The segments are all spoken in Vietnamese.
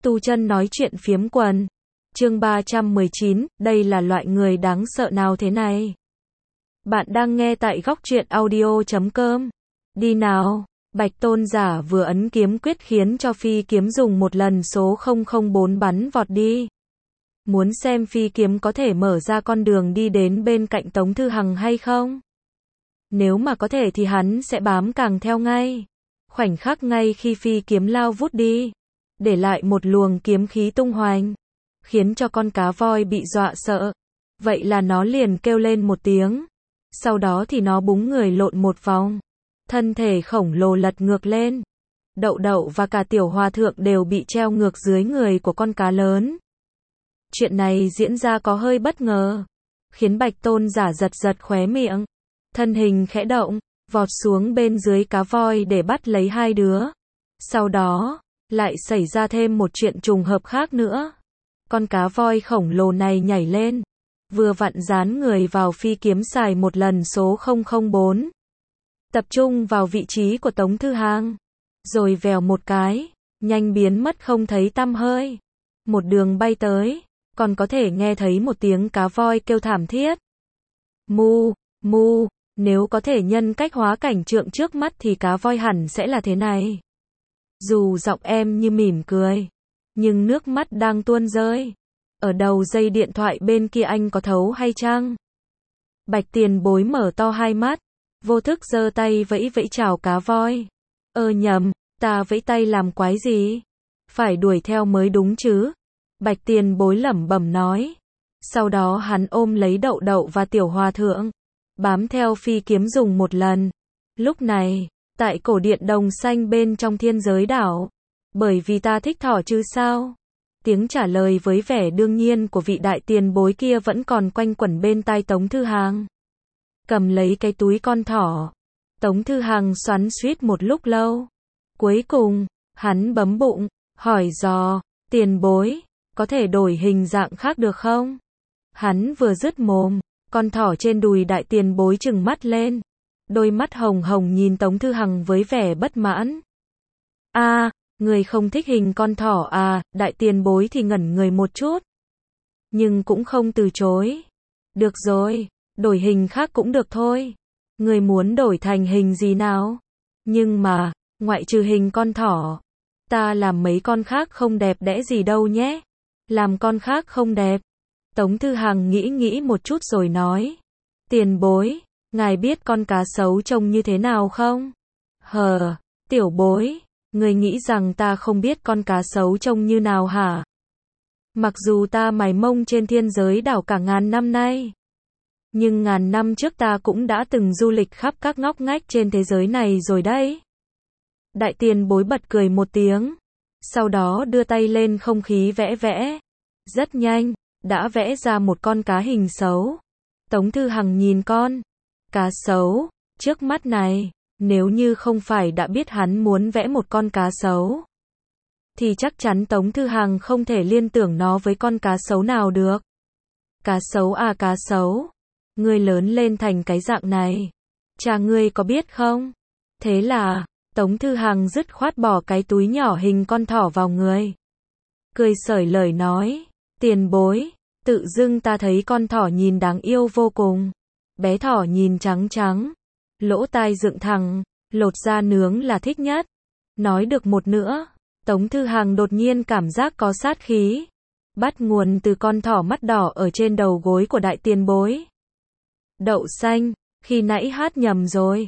Tu chân nói chuyện phiếm quần. Chương 319, đây là loại người đáng sợ nào thế này? Bạn đang nghe tại góc truyện audio.com. Đi nào. Bạch Tôn giả vừa ấn kiếm quyết khiến cho phi kiếm dùng một lần số 004 bắn vọt đi. Muốn xem phi kiếm có thể mở ra con đường đi đến bên cạnh Tống Thư Hằng hay không? Nếu mà có thể thì hắn sẽ bám càng theo ngay. Khoảnh khắc ngay khi phi kiếm lao vút đi, để lại một luồng kiếm khí tung hoành, khiến cho con cá voi bị dọa sợ. Vậy là nó liền kêu lên một tiếng. Sau đó thì nó búng người lộn một vòng. Thân thể khổng lồ lật ngược lên. Đậu Đậu và cả Tiểu Hòa Thượng đều bị treo ngược dưới người của con cá lớn. Chuyện này diễn ra có hơi bất ngờ, khiến Bạch Tôn giả giật giật khóe miệng. Thân hình khẽ động, vọt xuống bên dưới cá voi để bắt lấy hai đứa. Sau đó, lại xảy ra thêm một chuyện trùng hợp khác nữa. Con cá voi khổng lồ này nhảy lên, vừa vặn dán người vào phi kiếm xài một lần số 004. Tập trung vào vị trí của Tống Thư Hằng, rồi vèo một cái, nhanh biến mất không thấy tăm hơi. Một đường bay tới, còn có thể nghe thấy một tiếng cá voi kêu thảm thiết. Mu, mu, nếu có thể nhân cách hóa cảnh trượng trước mắt thì cá voi hẳn sẽ là thế này. Dù giọng em như mỉm cười, nhưng nước mắt đang tuôn rơi. Ở đầu dây điện thoại bên kia anh có thấu hay chăng? Bạch Tiền Bối mở to hai mắt, vô thức giơ tay vẫy vẫy chào cá voi. Nhầm, ta vẫy tay làm quái gì? Phải đuổi theo mới đúng chứ? Bạch Tiền Bối lẩm bẩm nói. Sau đó hắn ôm lấy Đậu Đậu và Tiểu Hòa Thượng, bám theo phi kiếm dùng một lần. Lúc này, tại cổ điện đồng xanh bên trong thiên giới đảo. Bởi vì ta thích thỏ chứ sao? Tiếng trả lời với vẻ đương nhiên của vị đại tiền bối kia vẫn còn quanh quẩn bên tai Tống Thư Hằng. Cầm lấy cái túi con thỏ, Tống Thư Hằng xoắn xuýt một lúc lâu. Cuối cùng, hắn bấm bụng, hỏi dò, tiền bối, có thể đổi hình dạng khác được không? Hắn vừa dứt mồm, con thỏ trên đùi đại tiền bối trừng mắt lên. Đôi mắt hồng hồng nhìn Tống Thư Hằng với vẻ bất mãn. Người không thích hình con thỏ à? Đại tiền bối thì ngẩn người một chút, nhưng cũng không từ chối. Được rồi, đổi hình khác cũng được thôi. Người muốn đổi thành hình gì nào? Nhưng mà, ngoại trừ hình con thỏ, ta làm mấy con khác không đẹp đẽ gì đâu nhé. Làm con khác không đẹp. Tống Thư Hằng nghĩ một chút rồi nói. Tiền bối, ngài biết con cá sấu trông như thế nào không? Tiểu bối, người nghĩ rằng ta không biết con cá sấu trông như nào hả? Mặc dù ta mải mông trên thiên giới đảo cả ngàn năm nay, nhưng ngàn năm trước ta cũng đã từng du lịch khắp các ngóc ngách trên thế giới này rồi đấy. Đại tiền bối bật cười một tiếng, sau đó đưa tay lên không khí vẽ vẽ. Rất nhanh, đã vẽ ra một con cá hình sấu. Tống Thư Hằng nhìn con cá sấu trước mắt này, nếu như không phải đã biết hắn muốn vẽ một con cá sấu, thì chắc chắn Tống Thư Hằng không thể liên tưởng nó với con cá sấu nào được. Cá sấu à, cá sấu, ngươi lớn lên thành cái dạng này, cha ngươi có biết không? Thế là, Tống Thư Hằng dứt khoát bỏ cái túi nhỏ hình con thỏ vào người. Cười xởi lời nói, tiền bối, tự dưng ta thấy con thỏ nhìn đáng yêu vô cùng. Bé thỏ nhìn trắng trắng, lỗ tai dựng thẳng, lột da nướng là thích nhất. Nói được một nữa, Tống Thư Hằng đột nhiên cảm giác có sát khí, bắt nguồn từ con thỏ mắt đỏ ở trên đầu gối của đại tiền bối. Đậu xanh, khi nãy hát nhầm rồi.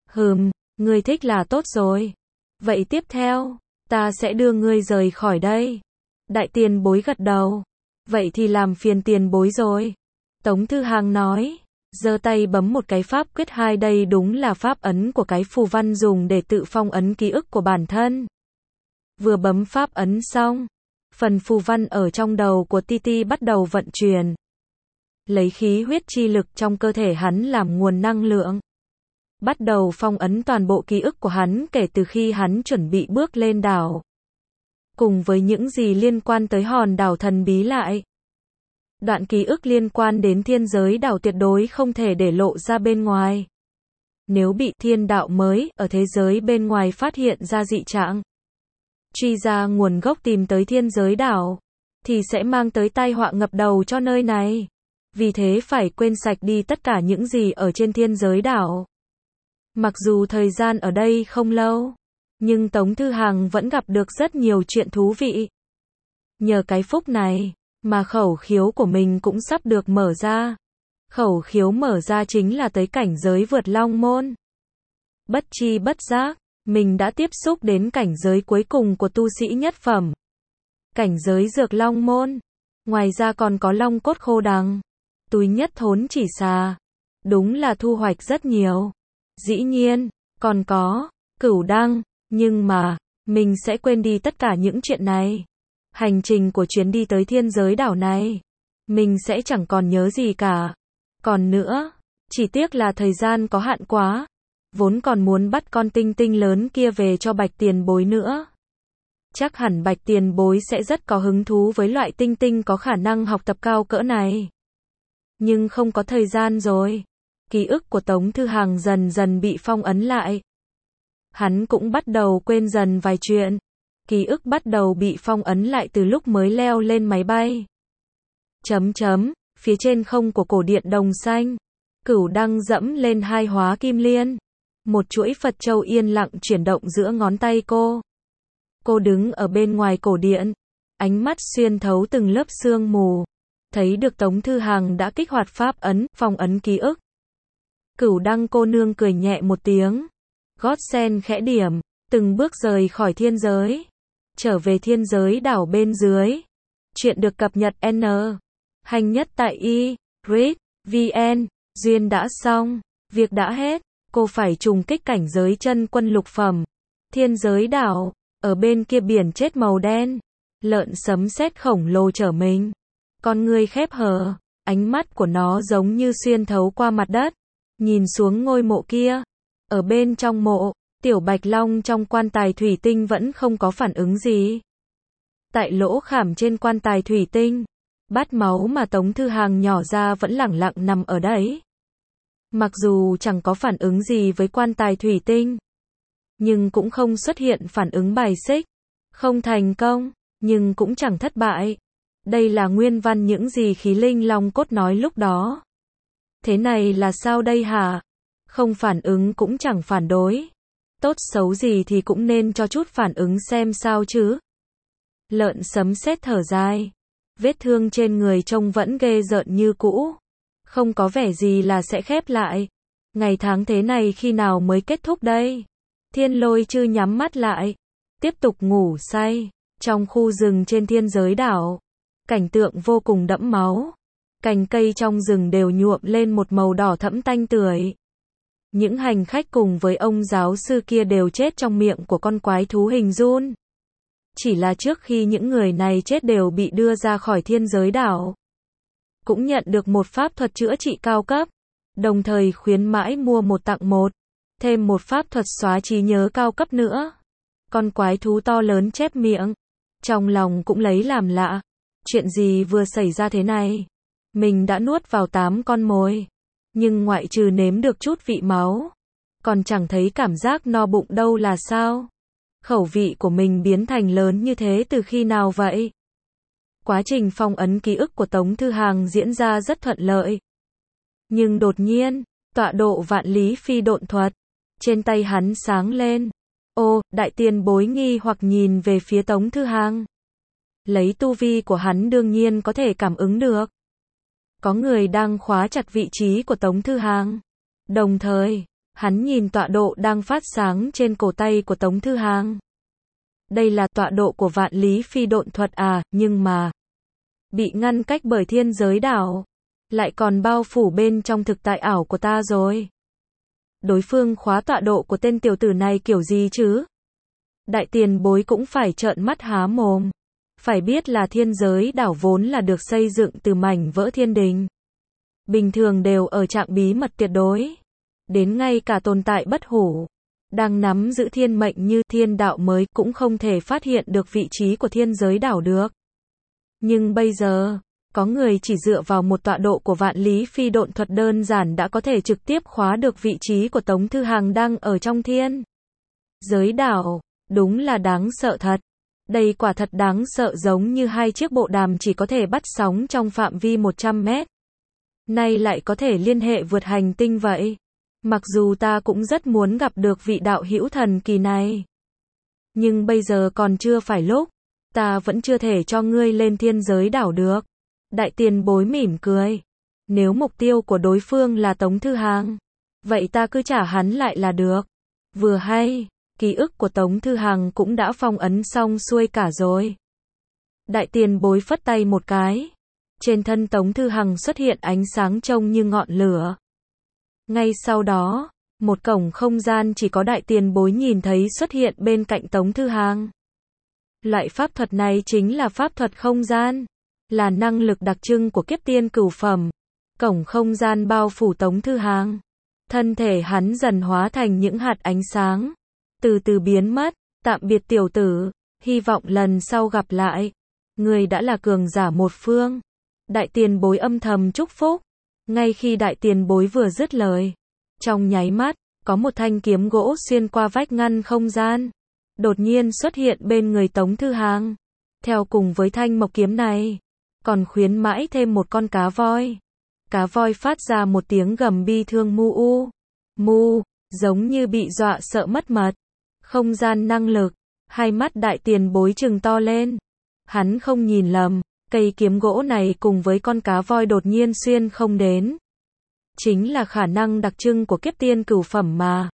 Ngươi thích là tốt rồi. Vậy tiếp theo, ta sẽ đưa ngươi rời khỏi đây. Đại tiền bối gật đầu. Vậy thì làm phiền tiền bối rồi. Tống Thư Hằng nói, giơ tay bấm một cái pháp quyết hai, đây đúng là pháp ấn của cái phù văn dùng để tự phong ấn ký ức của bản thân. Vừa bấm pháp ấn xong, phần phù văn ở trong đầu của Titi bắt đầu vận chuyển, lấy khí huyết chi lực trong cơ thể hắn làm nguồn năng lượng, bắt đầu phong ấn toàn bộ ký ức của hắn kể từ khi hắn chuẩn bị bước lên đảo, cùng với những gì liên quan tới hòn đảo thần bí lại. Đoạn ký ức liên quan đến thiên giới đảo tuyệt đối không thể để lộ ra bên ngoài. Nếu bị thiên đạo mới ở thế giới bên ngoài phát hiện ra dị trạng, truy ra nguồn gốc tìm tới thiên giới đảo, thì sẽ mang tới tai họa ngập đầu cho nơi này. Vì thế phải quên sạch đi tất cả những gì ở trên thiên giới đảo. Mặc dù thời gian ở đây không lâu, nhưng Tống Thư Hằng vẫn gặp được rất nhiều chuyện thú vị. Nhờ cái phúc này, mà khẩu khiếu của mình cũng sắp được mở ra. Khẩu khiếu mở ra chính là tới cảnh giới vượt long môn. Bất chi bất giác, mình đã tiếp xúc đến cảnh giới cuối cùng của tu sĩ nhất phẩm. Cảnh giới dược long môn. Ngoài ra còn có long cốt khô đằng, túi nhất thốn chỉ xà. Đúng là thu hoạch rất nhiều. Dĩ nhiên, còn có cửu đăng, nhưng mà, mình sẽ quên đi tất cả những chuyện này. Hành trình của chuyến đi tới thiên giới đảo này, mình sẽ chẳng còn nhớ gì cả. Còn nữa, chỉ tiếc là thời gian có hạn quá. Vốn còn muốn bắt con tinh tinh lớn kia về cho Bạch Tiền Bối nữa. Chắc hẳn Bạch Tiền Bối sẽ rất có hứng thú với loại tinh tinh có khả năng học tập cao cỡ này. Nhưng không có thời gian rồi. Ký ức của Tống Thư Hằng dần dần bị phong ấn lại. Hắn cũng bắt đầu quên dần vài chuyện. Ký ức bắt đầu bị phong ấn lại từ lúc mới leo lên máy bay. Phía trên không của cổ điện đồng xanh, Cửu Đăng dẫm lên hai hóa kim liên. Một chuỗi Phật châu yên lặng chuyển động giữa ngón tay cô. Cô đứng ở bên ngoài cổ điện, ánh mắt xuyên thấu từng lớp sương mù. Thấy được Tống Thư Hằng đã kích hoạt pháp ấn, phong ấn ký ức. Cửu Đăng cô nương cười nhẹ một tiếng. Gót sen khẽ điểm, từng bước rời khỏi thiên giới. Trở về thiên giới đảo bên dưới. Chuyện được cập nhật N. Hành nhất tại y, read, vn, duyên đã xong, việc đã hết, cô phải trùng kích cảnh giới chân quân lục phẩm. Thiên giới đảo, ở bên kia biển chết màu đen, lợn sấm sét khổng lồ chở mình. Con người khép hờ, ánh mắt của nó giống như xuyên thấu qua mặt đất, nhìn xuống ngôi mộ kia. Ở bên trong mộ, tiểu bạch long trong quan tài thủy tinh vẫn không có phản ứng gì. Tại lỗ khảm trên quan tài thủy tinh, bát máu mà Tống Thư Hằng nhỏ ra vẫn lẳng lặng nằm ở đấy. Mặc dù chẳng có phản ứng gì với quan tài thủy tinh, nhưng cũng không xuất hiện phản ứng bài xích. Không thành công, nhưng cũng chẳng thất bại. Đây là nguyên văn những gì khí linh long cốt nói lúc đó. Thế này là sao đây hả? Không phản ứng cũng chẳng phản đối. Tốt xấu gì thì cũng nên cho chút phản ứng xem sao chứ. Lợn sấm sét thở dài. Vết thương trên người trông vẫn ghê rợn như cũ. Không có vẻ gì là sẽ khép lại. Ngày tháng thế này khi nào mới kết thúc đây? Thiên Lôi Chư nhắm mắt lại, tiếp tục ngủ say. Trong khu rừng trên thiên giới đảo, cảnh tượng vô cùng đẫm máu. Cành cây trong rừng đều nhuộm lên một màu đỏ thẫm tanh tưởi. Những hành khách cùng với ông giáo sư kia đều chết trong miệng của con quái thú hình giun. Chỉ là trước khi những người này chết đều bị đưa ra khỏi thiên giới đảo, cũng nhận được một pháp thuật chữa trị cao cấp, đồng thời khuyến mãi mua một tặng một, thêm một pháp thuật xóa trí nhớ cao cấp nữa. Con quái thú to lớn chép miệng, trong lòng cũng lấy làm lạ, chuyện gì vừa xảy ra thế này? Mình đã nuốt vào 8 con mồi, nhưng ngoại trừ nếm được chút vị máu, còn chẳng thấy cảm giác no bụng đâu là sao? Khẩu vị của mình biến thành lớn như thế từ khi nào vậy? Quá trình phong ấn ký ức của Tống Thư Hằng diễn ra rất thuận lợi. Nhưng đột nhiên, tọa độ vạn lý phi độn thuật trên tay hắn sáng lên. Ô, đại tiền bối nghi hoặc nhìn về phía Tống Thư Hằng. Lấy tu vi của hắn đương nhiên có thể cảm ứng được. Có người đang khóa chặt vị trí của Tống Thư Hằng. Đồng thời, hắn nhìn tọa độ đang phát sáng trên cổ tay của Tống Thư Hằng. Đây là tọa độ của vạn lý phi độn thuật à, nhưng mà bị ngăn cách bởi thiên giới đảo, lại còn bao phủ bên trong thực tại ảo của ta rồi. Đối phương khóa tọa độ của tên tiểu tử này kiểu gì chứ? Đại tiền bối cũng phải trợn mắt há mồm. Phải biết là thiên giới đảo vốn là được xây dựng từ mảnh vỡ thiên đình. Bình thường đều ở trạng bí mật tuyệt đối. Đến ngay cả tồn tại bất hủ, đang nắm giữ thiên mệnh như thiên đạo mới cũng không thể phát hiện được vị trí của thiên giới đảo được. Nhưng bây giờ, có người chỉ dựa vào một tọa độ của vạn lý phi độn thuật đơn giản đã có thể trực tiếp khóa được vị trí của Tống Thư Hằng đang ở trong thiên giới đảo. Đúng là đáng sợ thật. Đây quả thật đáng sợ, giống như hai chiếc bộ đàm chỉ có thể bắt sóng trong phạm vi 100 mét. Nay lại có thể liên hệ vượt hành tinh vậy. Mặc dù ta cũng rất muốn gặp được vị đạo hữu thần kỳ này. Nhưng bây giờ còn chưa phải lúc. Ta vẫn chưa thể cho ngươi lên thiên giới đảo được. Đại tiền bối mỉm cười. Nếu mục tiêu của đối phương là Tống Thư Hàng, vậy ta cứ trả hắn lại là được. Vừa hay, ký ức của Tống Thư Hàng cũng đã phong ấn xong xuôi cả rồi. Đại tiền bối phất tay một cái. Trên thân Tống Thư Hằng xuất hiện ánh sáng trông như ngọn lửa. Ngay sau đó, một cổng không gian chỉ có đại tiền bối nhìn thấy xuất hiện bên cạnh Tống Thư Hằng. Loại pháp thuật này chính là pháp thuật không gian, là năng lực đặc trưng của kiếp tiên cửu phẩm. Cổng không gian bao phủ Tống Thư Hằng. Thân thể hắn dần hóa thành những hạt ánh sáng, từ từ biến mất. Tạm biệt tiểu tử, hy vọng lần sau gặp lại. Người đã là cường giả một phương. Đại tiền bối âm thầm chúc phúc. Ngay khi đại tiền bối vừa dứt lời, trong nháy mắt, có một thanh kiếm gỗ xuyên qua vách ngăn không gian, đột nhiên xuất hiện bên người Tống Thư Hàng. Theo cùng với thanh mộc kiếm này, còn khuyến mãi thêm một con cá voi. Cá voi phát ra một tiếng gầm bi thương mu u. Mu, giống như bị dọa sợ mất mật. Không gian năng lực, hai mắt đại tiền bối trừng to lên. Hắn không nhìn lầm. Cây kiếm gỗ này cùng với con cá voi đột nhiên xuyên không đến. Chính là khả năng đặc trưng của kiếp tiên cửu phẩm mà.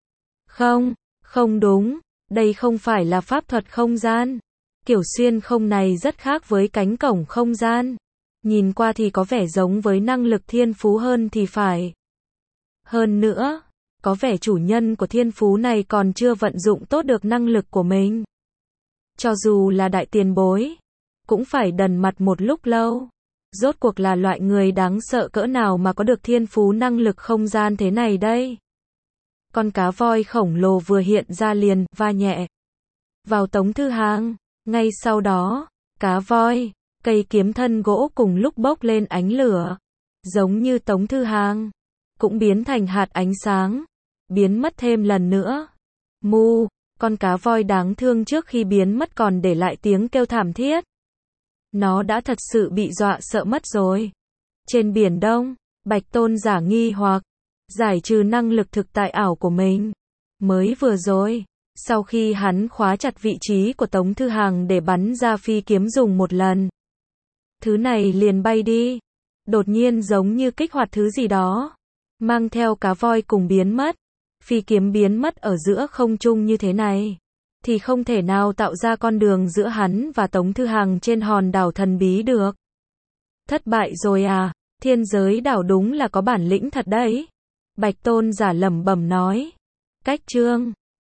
Không đúng. Đây không phải là pháp thuật không gian. Kiểu xuyên không này rất khác với cánh cổng không gian. Nhìn qua thì có vẻ giống với năng lực thiên phú hơn thì phải. Hơn nữa, có vẻ chủ nhân của thiên phú này còn chưa vận dụng tốt được năng lực của mình. Cho dù là đại tiền bối, cũng phải đần mặt một lúc lâu. Rốt cuộc là loại người đáng sợ cỡ nào mà có được thiên phú năng lực không gian thế này đây. Con cá voi khổng lồ vừa hiện ra liền va nhẹ vào Tống Thư Hàng. Ngay sau đó, cá voi, cây kiếm thân gỗ cùng lúc bốc lên ánh lửa. Giống như Tống Thư Hàng, cũng biến thành hạt ánh sáng, biến mất thêm lần nữa. Mu, con cá voi đáng thương trước khi biến mất còn để lại tiếng kêu thảm thiết. Nó đã thật sự bị dọa sợ mất rồi. Trên biển Đông, Bạch Tôn giả nghi hoặc, giải trừ năng lực thực tại ảo của mình. Mới vừa rồi, sau khi hắn khóa chặt vị trí của Tống Thư Hàng để bắn ra phi kiếm dùng một lần, thứ này liền bay đi. Đột nhiên giống như kích hoạt thứ gì đó, mang theo cá voi cùng biến mất. Phi kiếm biến mất ở giữa không trung như thế này, thì không thể nào tạo ra con đường giữa hắn và Tống Thư Hàng trên hòn đảo thần bí được. Thất bại rồi à, thiên giới đảo đúng là có bản lĩnh thật đấy. Bạch Tôn giả lẩm bẩm nói. Cách chương